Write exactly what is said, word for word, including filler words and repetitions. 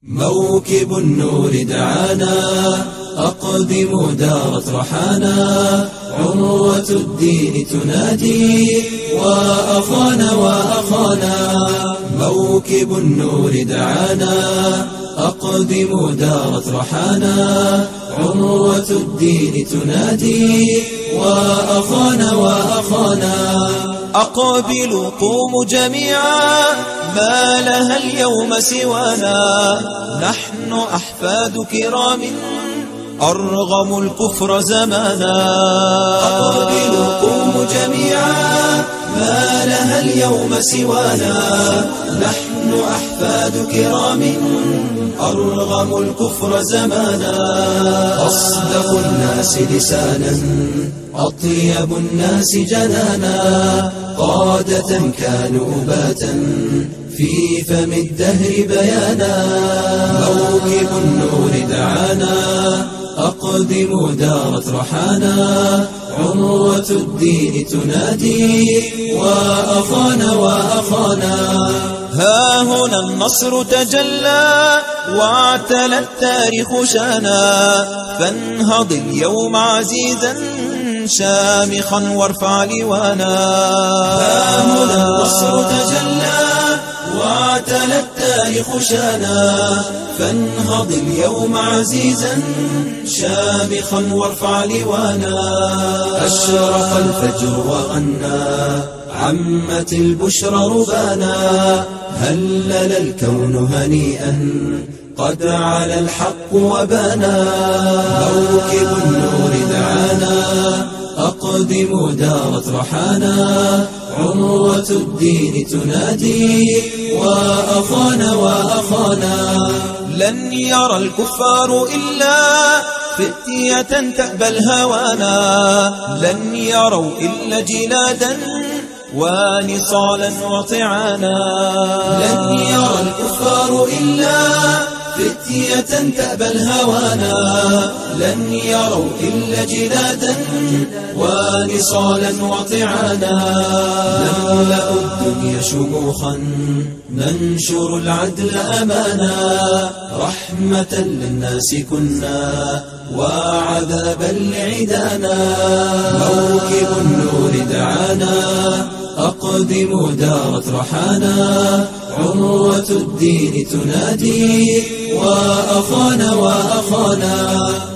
موكب النور دعانا، أقدموا دارت رحانا، عروة الدين تنادي وأخانا وأخانا. موكب النور دعانا، أقدموا دارت رحانا، عروة الدين تنادي وأخانا وأخانا. أقبلوا قوموا جميعا، ما لها اليوم سوانا، نحن أحفاد كرام أرغموا الكفر زمانا. أقبلوا قوموا جميعا، ما لها اليوم سوانا، نحن أحفاد كرام أرغموا الكفر زمانا. أصدق الناس لسانا، أطيب الناس جنانا، قادة كانوا أباتا في فم الدهر بيانا. موكب النور دعانا، أقدموا دارت رحانا، عروة الدين تنادي وأخانا وأخانا. ها هنا النصر تجلى واعتلى التاريخ شانا، فانهض اليوم عزيزا شامخا وارفع لوانا. ها هنا النصر تجلى واعتلى التاريخ شانا، فانهض اليوم عزيزا شامخا وارفع لوانا. أشرق الفجر وغنى، عمت البشرى ربانا، هلل الكون هنيئا قد علا الحق وبانا. موكب النور دعانا، أقدموا دارت رحانا، عروة الدين تنادي وأخانا وأخانا. لن يرى الكفار إلا فتية تأبى الهوانا، لن يروا إلا جلادا ونصالا وطعانا. لن يرى الكفار إلا فتية تأبى الهوانا، لن يروا إلا جلادا ونصالا وطعانا. نملأ الدنيا شموخا، ننشر العدل أمانا، رحمة للناس كنا وعذابا لعدانا. موكب النور دعانا، أقدموا دارت رحانا، عروة الدين تنادي وأخانا وأخانا.